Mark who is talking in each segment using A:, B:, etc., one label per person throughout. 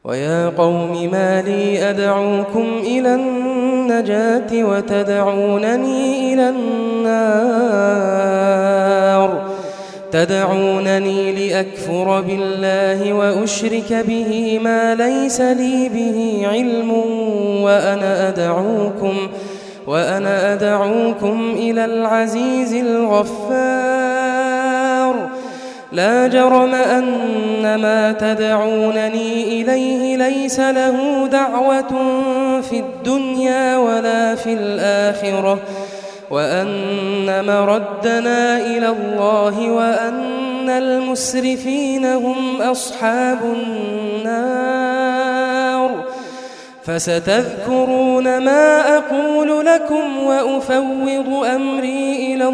A: ويا قوم ما لي أدعوكم إلى النجاة وتدعونني إلى النار تدعونني لأكفر بالله وأشرك به ما ليس لي به علم وأنا أدعوكم إلى العزيز الغفار لا جرم أن ما تدعونني إليه ليس له دعوة في الدنيا ولا في الآخرة وأن مردنا إلى الله وأن المسرفين هم أصحاب النار فستذكرون ما أقول لكم وأفوض أمري إلى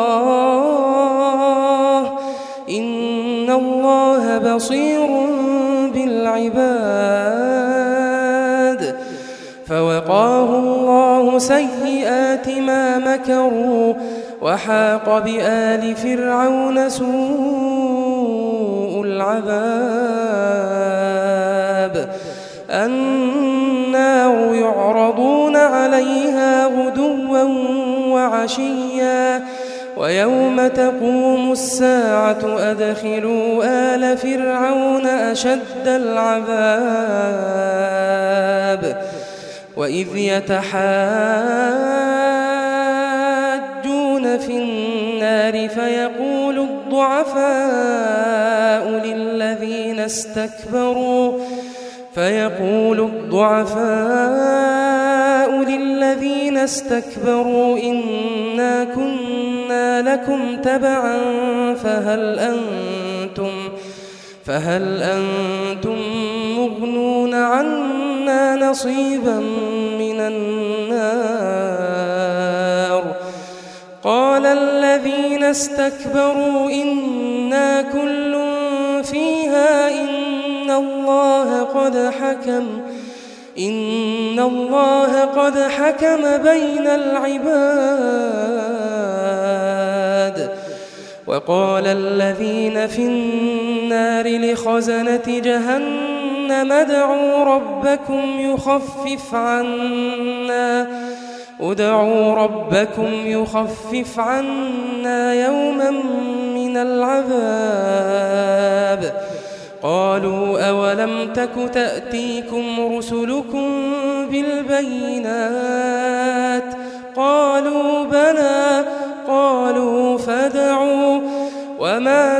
A: الله إن الله بصير بالعباد فوقاه الله سيئات ما مكروا وحاق بآل فرعون سوء العذاب النار يعرضون عليها غدوا وعشيا ويوم تقوم الساعة أدخلوا آل فرعون أشد العذاب وإذ يتحاجون في النار فيقول الضعفاء للذين استكبروا إنا كنا لكم تبعا فهل أنتم مغنون عنا نصيبا من النار قال الذين استكبروا إنا كل فيها إن الله قد حكم بين العباد وقال الذين في النار لخزنة جهنم ادعوا ربكم يخفف عنا يوما من العذاب قالوا أولم تك تأتيكم رسلكم بالبينات قالوا بلى قالوا فادعوا وما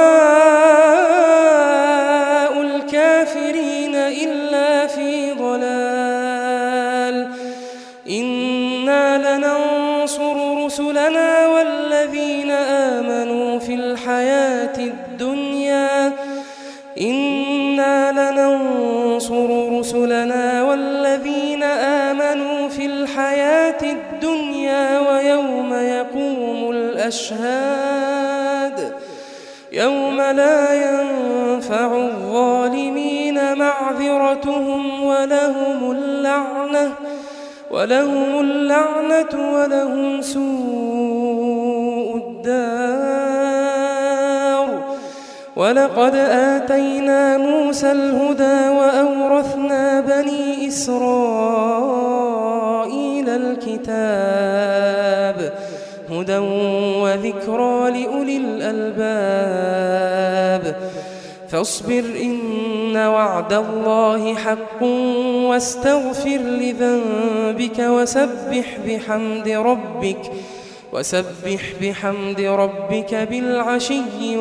A: دعاء الكافرين إلا في ضلال إنا لننصر رسلنا والذين آمنوا في الحياة الدنيا ويوم يقوم الأشهاد يوم لا ينفع الظالمين معذرتهم ولهم اللعنة ولهم سوء الدار ولقد آتينا موسى الهدى وأورثنا بني إسرائيل الكتاب هدى وذكرى لأولي الألباب فاصبر إن وعد الله حق واستغفر لذنبك وسبح بحمد ربك بالعشي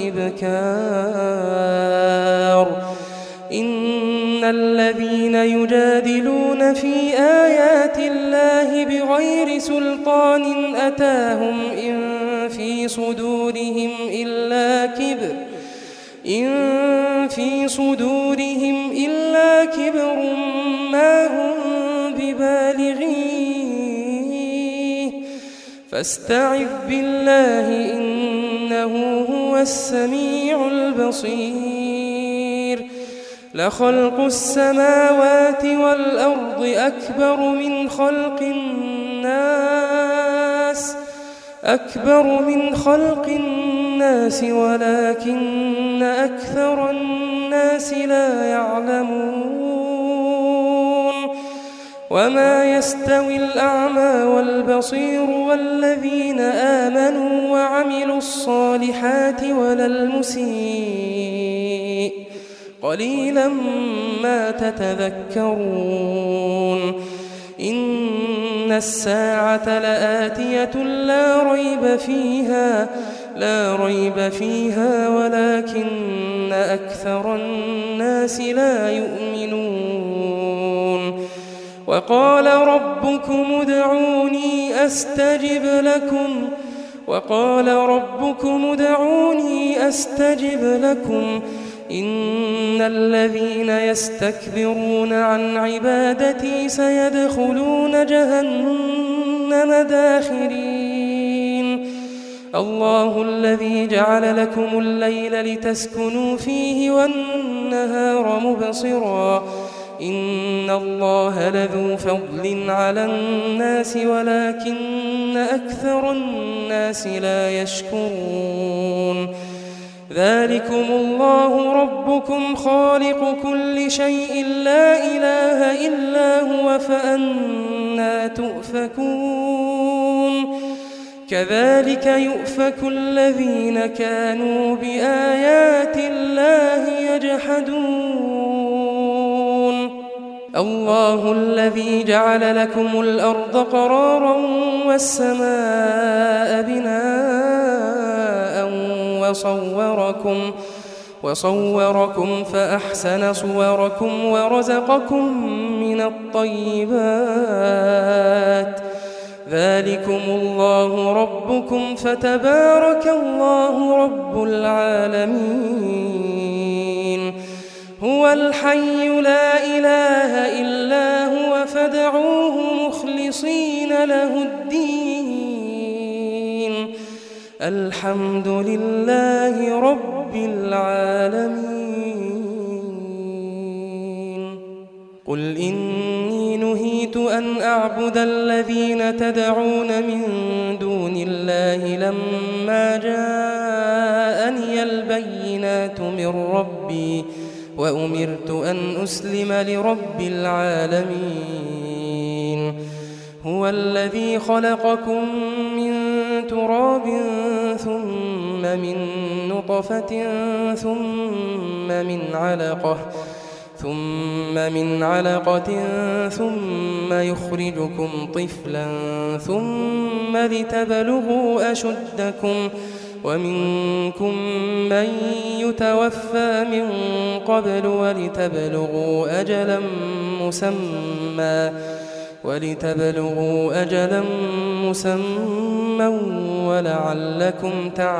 A: والإبكار إن الذين يجادلون في آيات الله بغير سلطان أتاهم إن في صدورهم إلا كبر ما هم ببالغيه فاستعذ بالله إنه هو السميع البصير لخلق السماوات والأرض أكبر من خلق الناس ولكن أكثر الناس الناس لا يعلمون وما يستوي الأعمى والبصير والذين آمنوا وعملوا الصالحات ولا المسيء قليلا ما تتذكرون إن الساعة لآتية لا ريب فيها ولكن أكثر الناس لا يؤمنون وقال ربكم ادعوني أستجب لكم إن الذين يستكبرون عن عبادتي سيدخلون جهنم داخرين الله الذي جعل لكم الليل لتسكنوا فيه والنهار مبصرا إن الله لذو فضل على الناس ولكن أكثر الناس لا يشكرون ذلكم الله ربكم خالق كل شيء لا إله إلا هو فأنى تؤفكون كذلك يؤفك الذين كانوا بآيات الله يجحدون الله الذي جعل لكم الأرض قرارا والسماء بناء وصوركم فأحسن صوركم ورزقكم من الطيبات ذلكم الله ربكم فتبارك الله رب العالمين هو الحي لا إله إلا هو فادعوه مخلصين له الدين الحمد لله رب العالمين قل إني نهيت أن أعبد الذين تدعون من دون الله لما جاءني البينات من ربي وأمرت أن أسلم لرب العالمين هو الذي خلقكم من تراب ثم من نطفة ثم من علقة ثم يخرجكم طفلا ثم لتبلغوا أشدكم ومنكم من يتوفى من قبل ولتبلغوا أجلا مسمى ولعلكم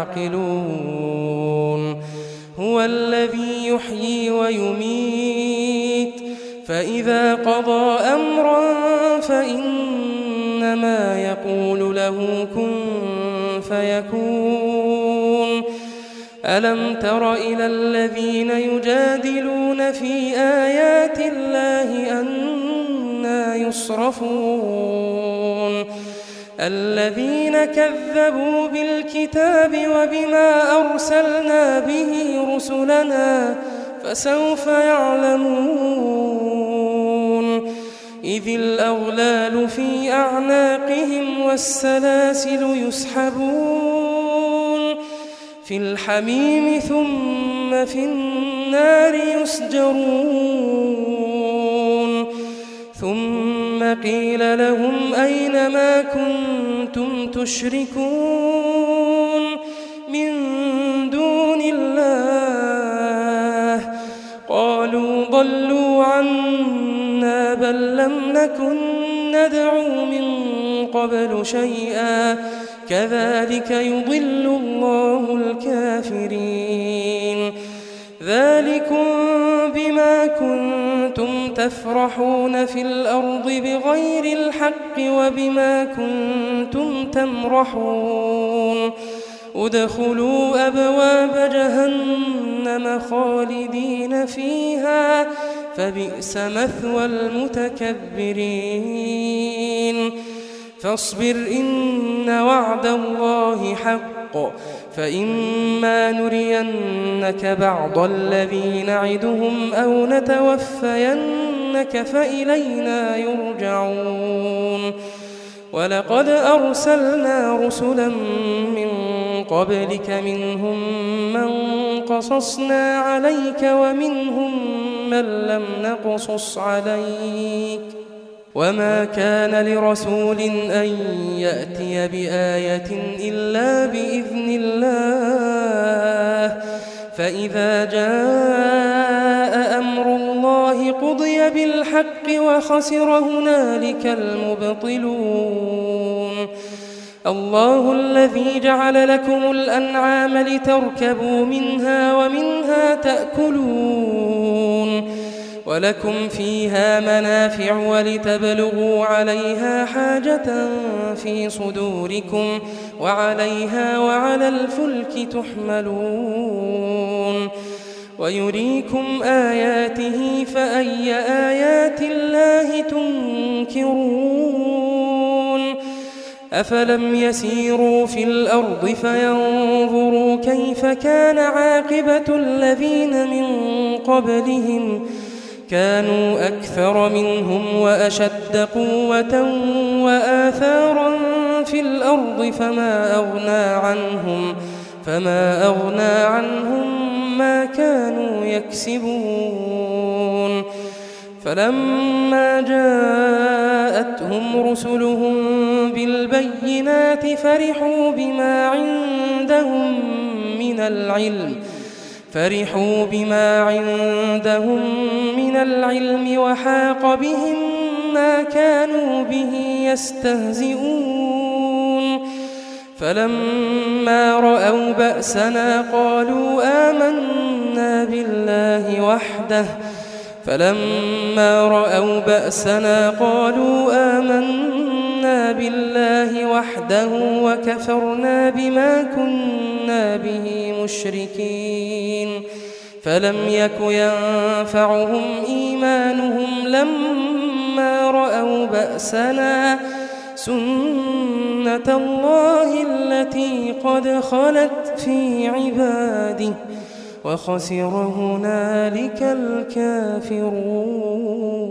A: تعقلون هو الذي يحيي ويميت فإذا قضى أمرا فإنما يقول له كن فيكون ألم تر إلى الذين يجادلون في آيات الله أنى يصرفون الذين كذبوا بالكتاب وبما أرسلنا به رسلنا فسوف يعلمون إذ الأغلال في أعناقهم والسلاسل يسحبون في الحميم ثم في النار يسجرون ثم قيل لهم أين ما كنتم تشركون من دون الله قالوا ضلوا عنا بل لم نكن ندعو من قبل شيئا كذلك يضل الله الكافرين ذلكم بما كنتم تفرحون في الأرض بغير الحق وبما كنتم تمرحون ادخلوا أبواب جهنم خالدين فيها فبئس مثوى المتكبرين فاصبر إن وعد الله حق فإما نرينك بعض الذي نعدهم أو نتوفينك فإلينا يرجعون ولقد أرسلنا رسلا من قبلك منهم من قصصنا عليك ومنهم من لم نقصص عليك وما كان لرسول أن يأتي بآية إلا بإذن الله فإذا جاء أمر الله قضي بالحق وخسر هنالك المبطلون الله الذي جعل لكم الأنعام لتركبوا منها ومنها تأكلون ولكم فيها منافع ولتبلغوا عليها حاجة في صدوركم وعليها وعلى الفلك تحملون ويريكم آياته فأي آيات الله تنكرون أفلم يسيروا في الأرض فينظروا كيف كان عاقبة الذين من قبلهم كانوا أكثر منهم وأشد قوة وآثارا في الأرض فما أغنى عنهم ما كانوا يكسبون فلما جاءتهم رسلهم بالبينات فرحوا بما عندهم من العلم وحاق بهم ما كانوا به يستهزئون فلما رأوا بأسنا قالوا آمنا بالله وحده وكفرنا بما كنا به مشركين فلم يك ينفعهم إيمانهم لما رأوا بأسنا سنة الله التي قد خلت في عباده وخسر هنالك الكافرون